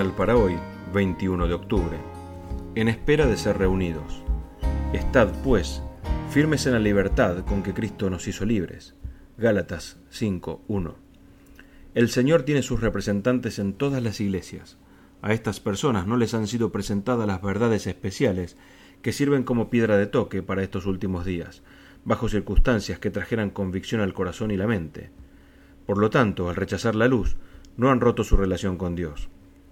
devocional para hoy, 21 de octubre. En espera de ser reunidos. Estad, pues, firmes en la libertad con que Cristo nos hizo libres. Gálatas 5:1. El Señor tiene sus representantes en todas las iglesias. A estas personas no les han sido presentadas las verdades especiales que sirven como piedra de toque para estos últimos días, bajo circunstancias que trajeran convicción al corazón y la mente. Por lo tanto, al rechazar la luz, no han roto su relación con Dios.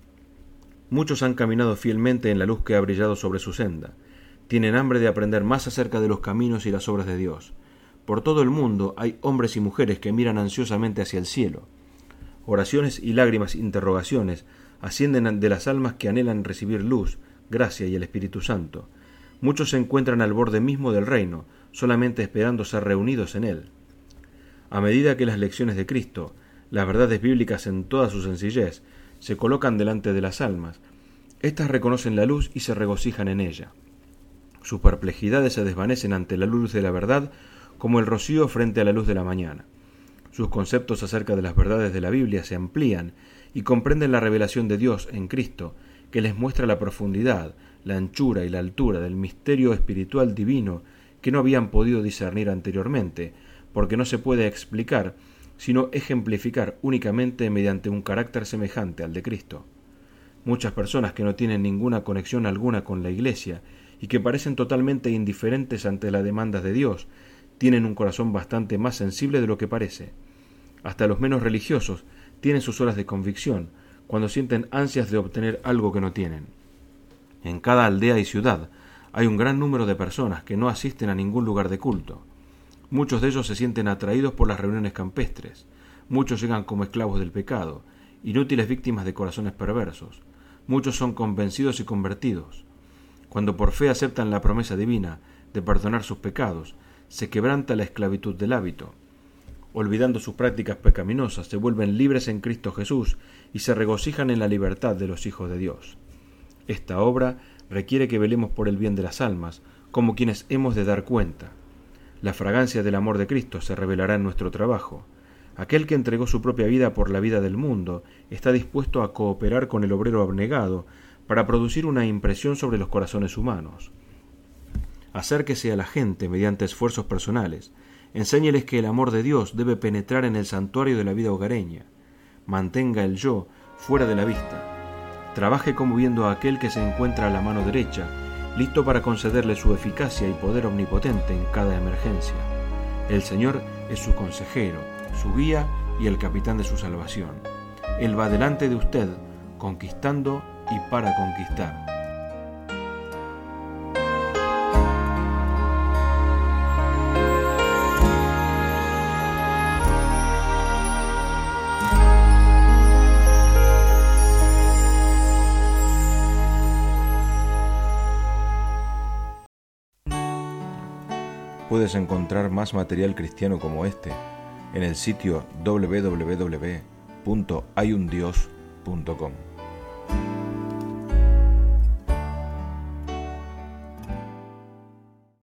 Muchos han caminado fielmente en la luz que ha brillado sobre su senda. Tienen hambre de aprender más acerca de los caminos y las obras de Dios. Por todo el mundo hay hombres y mujeres que miran ansiosamente hacia el cielo. Oraciones y lágrimas interrogaciones ascienden de las almas que anhelan recibir luz, gracia y el Espíritu Santo. Muchos se encuentran al borde mismo del reino, solamente esperando ser reunidos en él. A medida que las lecciones de Cristo, las verdades bíblicas en toda su sencillez, se colocan delante de las almas, éstas reconocen la luz y se regocijan en ella. Sus perplejidades se desvanecen ante la luz de la verdad como el rocío frente a la luz de la mañana. Sus conceptos acerca de las verdades de la Biblia se amplían y comprenden la revelación de Dios en Cristo, que les muestra la profundidad, la anchura y la altura del misterio espiritual divino que no habían podido discernir anteriormente, porque no se puede explicar, sino ejemplificar únicamente mediante un carácter semejante al de Cristo. Muchas personas que no tienen ninguna conexión alguna con la Iglesia y que parecen totalmente indiferentes ante las demandas de Dios, tienen un corazón bastante más sensible de lo que parece. Hasta los menos religiosos tienen sus horas de convicción, cuando sienten ansias de obtener algo que no tienen. En cada aldea y ciudad hay un gran número de personas que no asisten a ningún lugar de culto. Muchos de ellos se sienten atraídos por las reuniones campestres. Muchos llegan como esclavos del pecado, inútiles víctimas de corazones perversos. Muchos son convencidos y convertidos. Cuando por fe aceptan la promesa divina de perdonar sus pecados, se quebranta la esclavitud del hábito. Olvidando sus prácticas pecaminosas, se vuelven libres en Cristo Jesús y se regocijan en la libertad de los hijos de Dios. Esta obra requiere que velemos por el bien de las almas, como quienes hemos de dar cuenta. La fragancia del amor de Cristo se revelará en nuestro trabajo. Aquel que entregó su propia vida por la vida del mundo está dispuesto a cooperar con el obrero abnegado para producir una impresión sobre los corazones humanos. Acérquese a la gente mediante esfuerzos personales. Enséñeles que el amor de Dios debe penetrar en el santuario de la vida hogareña. Mantenga el yo fuera de la vista. Trabaje como viendo a aquel que se encuentra a la mano derecha, listo para concederle su eficacia y poder omnipotente en cada emergencia. El Señor es su consejero, su guía y el capitán de su salvación. Él va delante de usted, conquistando y para conquistar. Puedes encontrar más material cristiano como este en el sitio www.hayundios.com.